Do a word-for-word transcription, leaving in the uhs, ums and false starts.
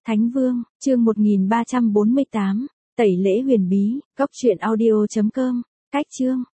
Thánh Vương, chương một nghìn ba trăm bốn mươi tám, tẩy lễ huyền bí, cốc truyện audio chấm com, cách chương.